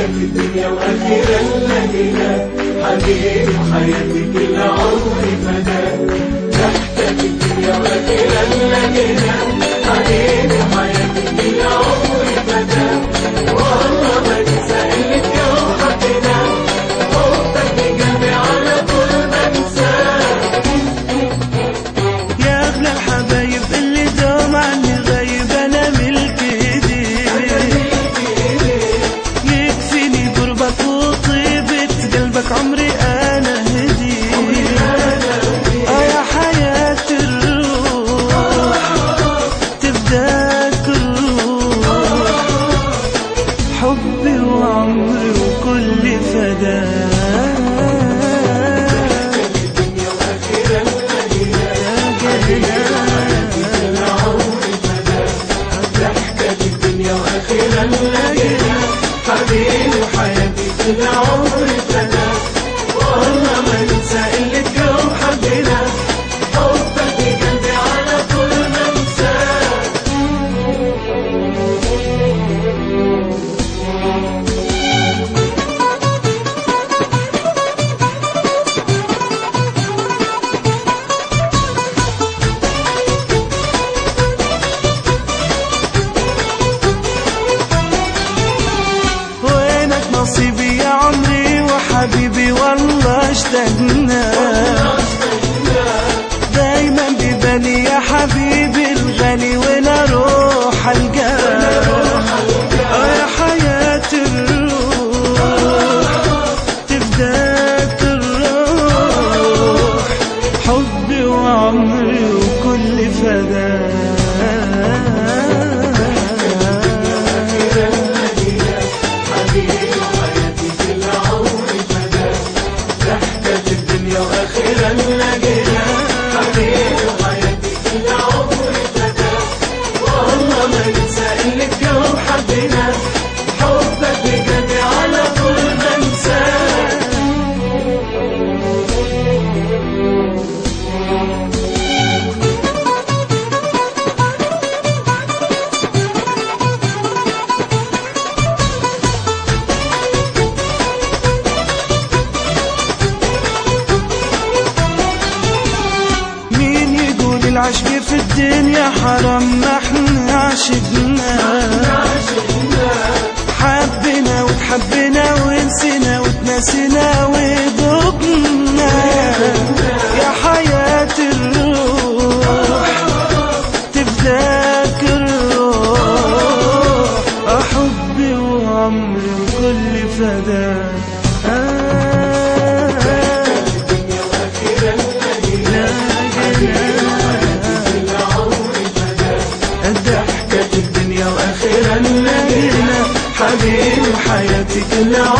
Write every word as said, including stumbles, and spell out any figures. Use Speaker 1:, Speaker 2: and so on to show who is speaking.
Speaker 1: الدنيا واخيرا لقينا حبيبي وحياتي كل عمري فداك. ضحكة الدنيا واخيرا لقينا حبيبي وحياتي كل عمري فداك. والله ما ننسى انك يوم حبينا حبك بقلبي على طول بنساك.
Speaker 2: يا اغلى الحبايب اللي دوم عني غايب انا ملك ايديك. يكفيني قربك وطيبة قلبك عمري انا هديك. اه يا حياة الروح تفداك الروح حبي وعمري وكل فداك.
Speaker 1: حبيبي وحياتي كل عمري فداك. والله ما ننسى انك يوم حبينا حبك بقلبي على طول بنساك.
Speaker 2: نصيبي يا عمري وحبيبي والله اشتقنا. دايما ببالي يا حبيبي الغالي وين اروح القاك. اه يا حياة الروح تفداك الروح حبي وعمري وكل فداك.
Speaker 1: واخيرا لقينا حبيبي وحياتي كل عمري فداك. والله ما ننسى انك يوم حبينا حبك بقلبي على طول بنساك.
Speaker 2: العشق في الدنيا حرام ما احنا عشقنا. حبنا وتحبنا ونسينا وتنسينا وذوقنا. يا حياة الروح تفداك الروح حبي وعمري وكل فداك.
Speaker 1: ضحكة الدنيا واخيرا لقينا حبيبي وحياتي كل